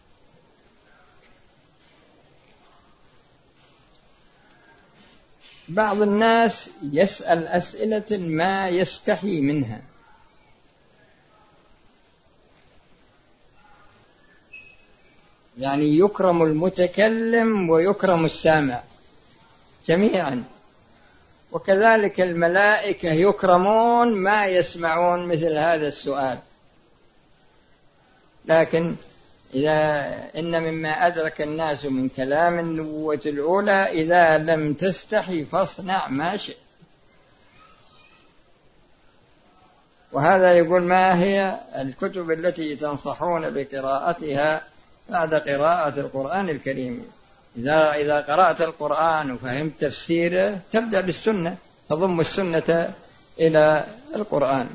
B: بعض الناس يسأل أسئلة ما يستحي منها، يعني يكرم المتكلم ويكرم السامع جميعا، وكذلك الملائكة يكرمون ما يسمعون مثل هذا السؤال. لكن إذا إن مما أدرك الناس من كلام النبوة الأولى: إذا لم تستحي فاصنع ما شئت. وهذا يقول: ما هي الكتب التي تنصحون بقراءتها بعد قراءة القرآن الكريم؟ إذا إذا قرأت القرآن وفهمت تفسيره تبدأ بالسنة، تضم السنة إلى القرآن.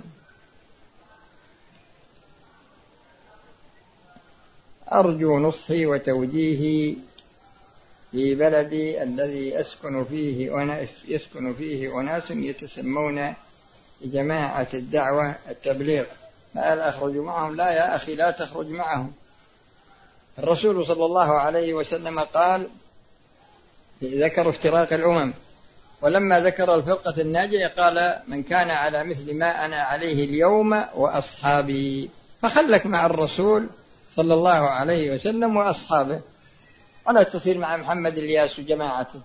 B: أرجو نصحي وتوجيهي في بلدي الذي أسكن فيه أناس يسكن فيه أناس يتسمون جماعة الدعوة التبليغ، فهل أخرج معهم؟ لا يا أخي، لا تخرج معهم. الرسول صلى الله عليه وسلم قال، ذكر افتراق الأمم، ولما ذكر الفرقة الناجية قال: من كان على مثل ما أنا عليه اليوم وأصحابي. فخلك مع الرسول صلى الله عليه وسلم وأصحابه، ولا تصير مع محمد الياس وجماعته.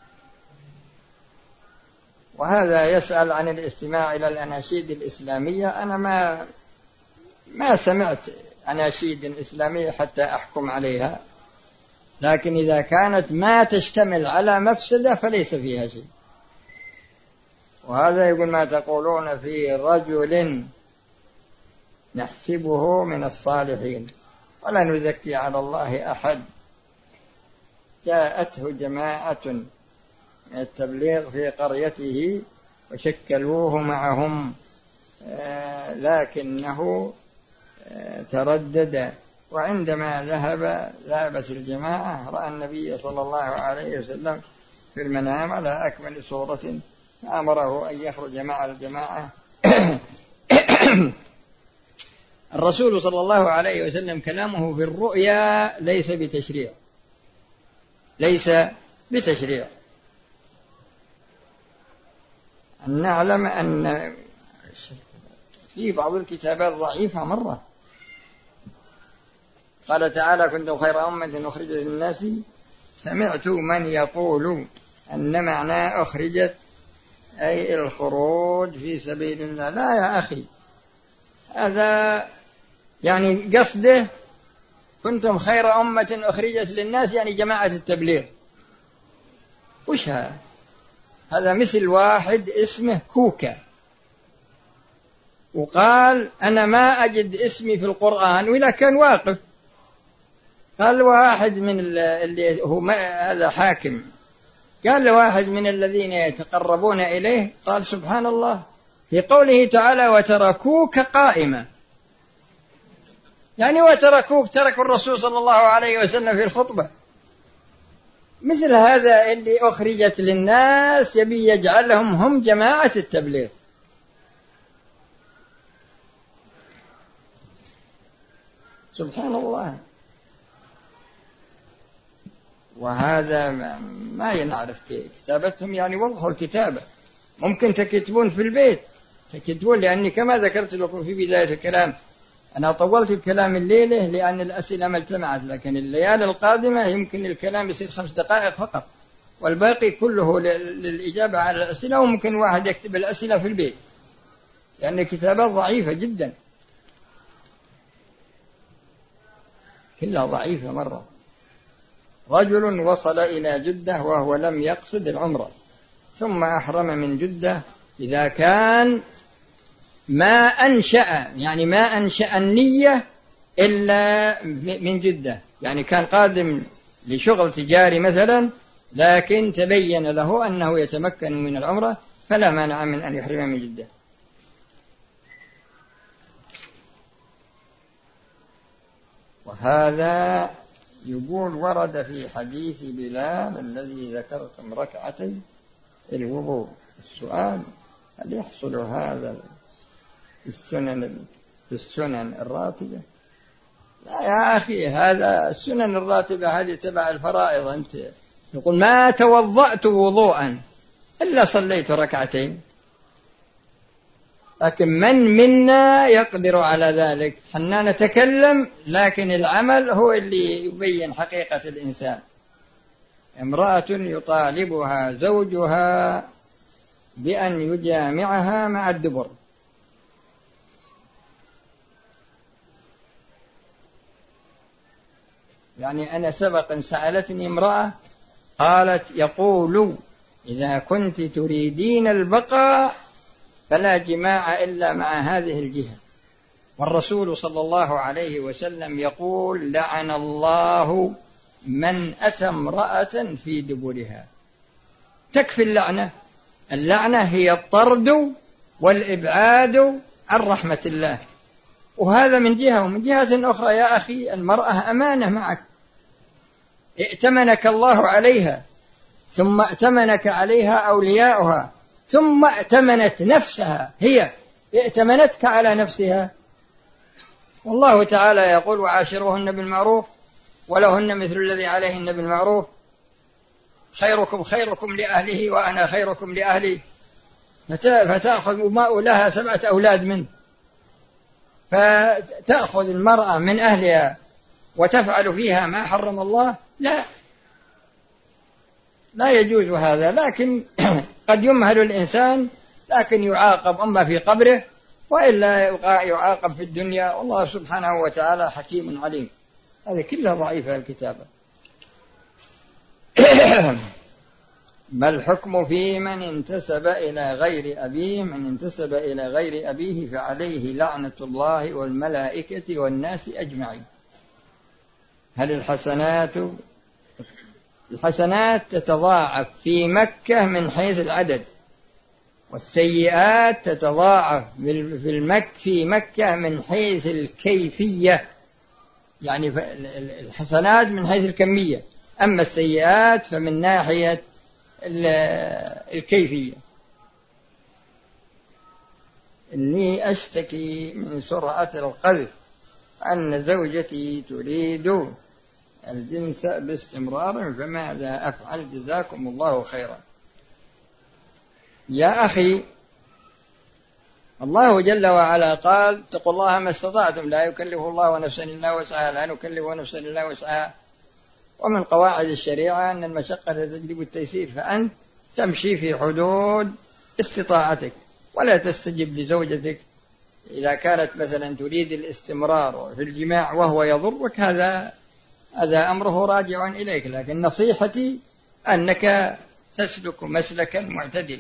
B: وهذا يسأل عن الاستماع إلى الأناشيد الإسلامية. أنا ما ما سمعت أناشيد إسلامية حتى أحكم عليها، لكن إذا كانت ما تشتمل على مفسدة فليس فيها شيء. وهذا يقول: ما تقولون في رجل نحسبه من الصالحين ولا نزكي على الله أحد، جاءته جماعة من التبليغ في قريته وشكلوه معهم، لكنه تردد، وعندما ذهب ذهبت الجماعة رأى النبي صلى الله عليه وسلم في المنام على أكمل صورة، فأمره أن يخرج مع الجماعة. الرسول صلى الله عليه وسلم كلامه في الرؤيا ليس بتشريع، ليس بتشريع. أن نعلم أن في بعض الكتابات ضعيفة مرة. قال تعالى: كنتم خير أمة أخرجت للناس سمعت من يقول أن معنى أخرجت أي الخروج في سبيل الله. لا يا أخي، هذا يعني قصده كنتم خير أمة أخرجت للناس يعني جماعة التبليغ. وش هذا؟ هذا مثل واحد اسمه كوكا وقال أنا ما أجد اسمي في القرآن، وإذا كان واقف قال واحد من اللي هو هذا حاكم، قال لواحد من الذين يتقربون إليه، قال سبحان الله في قوله تعالى وتركوك قائمة، يعني وتركوك تركوا الرسول صلى الله عليه وسلم في الخطبة. مثل هذا اللي أخرجت للناس يبي يجعلهم هم جماعة التبليغ. سبحان الله. وهذا ما ينعرف كتابتهم، يعني وضحوا الكتابة. ممكن تكتبون في البيت، تكتبون، لأني كما ذكرت لكم في بداية الكلام أنا طولت الكلام الليلة لأن الأسئلة ما اجتمعت، لكن الليالي القادمة يمكن الكلام يصير خمس دقائق فقط والباقي كله للإجابة على الأسئلة، وممكن واحد يكتب الأسئلة في البيت لأن الكتابات ضعيفة جدا، كلها ضعيفة مرة. رجل وصل إلى جدة وهو لم يقصد العمرة ثم أحرم من جدة، إذا كان ما أنشأ يعني ما أنشأ النية إلا من جدة، يعني كان قادم لشغل تجاري مثلا لكن تبين له أنه يتمكن من العمرة فلا مانع من أن يحرم من جدة. وهذا يقول ورد في حديث بلال الذي ذكرتم ركعتي الوضوء. السؤال: هل يحصل هذا في السنن في السنن الراتبة؟ لا يا أخي، هذا السنن الراتبة هذه تبع الفرائض. أنت يقول ما توضأت وضوءا إلا صليت ركعتين، لكن من منا يقدر على ذلك؟ حنا نتكلم لكن العمل هو اللي يبين حقيقة الإنسان. امرأة يطالبها زوجها بأن يجامعها مع الدبر، يعني أنا سبق أن سألتني امرأة قالت يقول إذا كنت تريدين البقاء فلا جماع إلا مع هذه الجهة، والرسول صلى الله عليه وسلم يقول لعن الله من أتى امرأة في دبرها. تكفي اللعنة. اللعنة هي الطرد والإبعاد عن رحمة الله، وهذا من جهة. ومن جهة أخرى يا أخي المرأة أمانة معك، ائتمنك الله عليها، ثم ائتمنك عليها أولياؤها، ثم ائتمنت نفسها، هي ائتمنتك على نفسها. والله تعالى يقول وعاشروهن بالمعروف ولهن مثل الذي عليهن بالمعروف، خيركم خيركم لأهله وأنا خيركم لأهلي. فتأخذ ماء لها سبعة أولاد منه، فتأخذ المرأة من أهلها وتفعل فيها ما حرم الله؟ لا، لا يجوز هذا. لكن قد يمهل الإنسان لكن يعاقب أما في قبره، وإلا يعاقب في الدنيا. والله سبحانه وتعالى حكيم عليم. هذه كلها ضعيفة الكتابة. ما الحكم في من انتسب إلى غير أبيه؟ من انتسب إلى غير أبيه فعليه لعنة الله والملائكة والناس أجمعين. هل الحسنات الحسنات تتضاعف في مكة من حيث العدد، والسيئات تتضاعف في المك في مكة من حيث الكيفية، يعني الحسنات من حيث الكمية، أما السيئات فمن ناحية الكيفية. إني أشتكي من سرعة القذف، أن زوجتي تريد الجنس باستمرار، فماذا أفعل؟ جزاكم الله خيرا. يا أخي الله جل وعلا قال اتقوا الله ما استطعتم، لا يكلف الله نفسا إلا وسعها، لا نكلف نفسا إلا وسعها. ومن قواعد الشريعة أن المشقة تجلب التيسير، فأنت تمشي في حدود استطاعتك، ولا تستجب لزوجتك إذا كانت مثلا تريد الاستمرار في الجماع وهو يضرك، هذا هذا أمره راجع إليك، لكن نصيحتي أنك تسلك مسلكا معتدلا.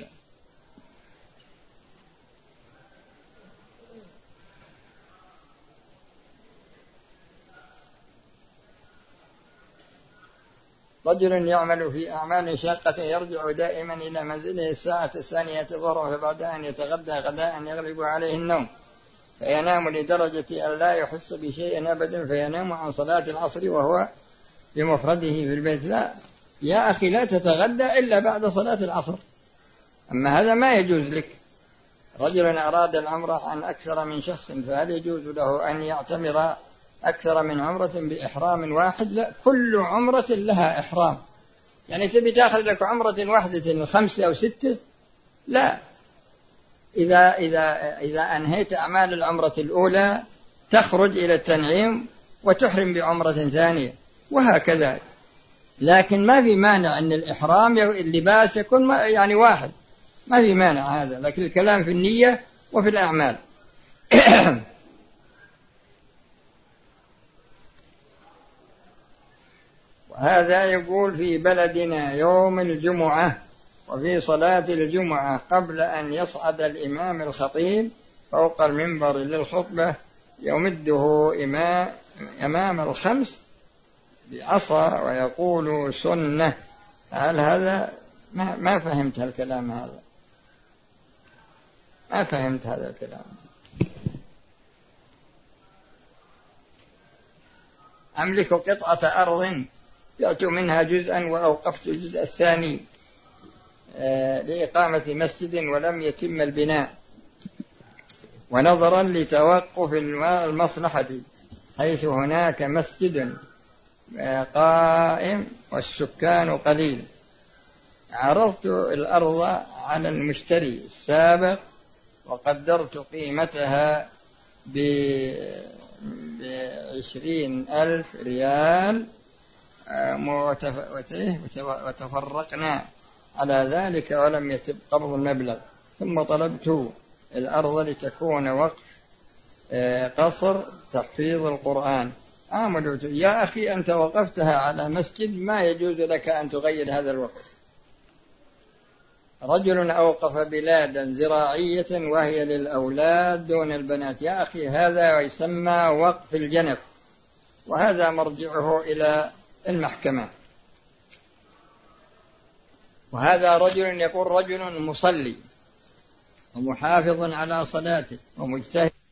B: رجل يعمل في أعمال شاقة يرجع دائما إلى منزله الساعة الثانية ظهرا، فبعد أن يتغدى غداء يغلب عليه النوم فينام لدرجة أن لا يحس بشيء أبدا، فينام عن صلاة العصر وهو بمفرده في البيت. لا يا أخي، لا تتغدى إلا بعد صلاة العصر، أما هذا ما يجوز لك. رجل أراد العمرة عن أكثر من شخص، فهل يجوز له أن يعتمر أكثر من عمرة بإحرام واحد؟ لا، كل عمرة لها إحرام. يعني تبي تأخذ لك عمرة واحدة خمسة أو ستة؟ لا، إذا, إذا, إذا أنهيت أعمال العمرة الأولى تخرج إلى التنعيم وتحرم بعمرة ثانية، وهكذا. لكن ما في مانع أن الإحرام اللباس يكون يعني واحد، ما في مانع هذا، لكن الكلام في النية وفي الأعمال. هذا يقول في بلدنا يوم الجمعة وفي صلاة الجمعة قبل أن يصعد الإمام الخطيب فوق المنبر للخطبة يمده أمام الخمس بعصا ويقول سنة. هل هذا ما, ما فهمت هالكلام هذا ما فهمت هذا الكلام. أملك قطعة أرض بعت منها جزءا وأوقفت الجزء الثاني لإقامة مسجد ولم يتم البناء، ونظرا لتوقف المصلحة حيث هناك مسجد قائم والسكان قليل، عرضت الأرض على المشتري السابق وقدرت قيمتها بعشرين ألف ريال، وتفرقنا على ذلك ولم يتم قبض المبلغ، ثم طلبت الأرض لتكون وقف قصر تحفيظ القرآن. آمدت يا أخي، أنت وقفتها على مسجد، ما يجوز لك أن تغير هذا الوقف. رجل أوقف بلادا زراعية وهي للأولاد دون البنات، يا أخي هذا يسمى وقف الجنف، وهذا مرجعه إلى المحكمة. وهذا رجل يقول رجل مصلي ومحافظ على صلاته ومجتهد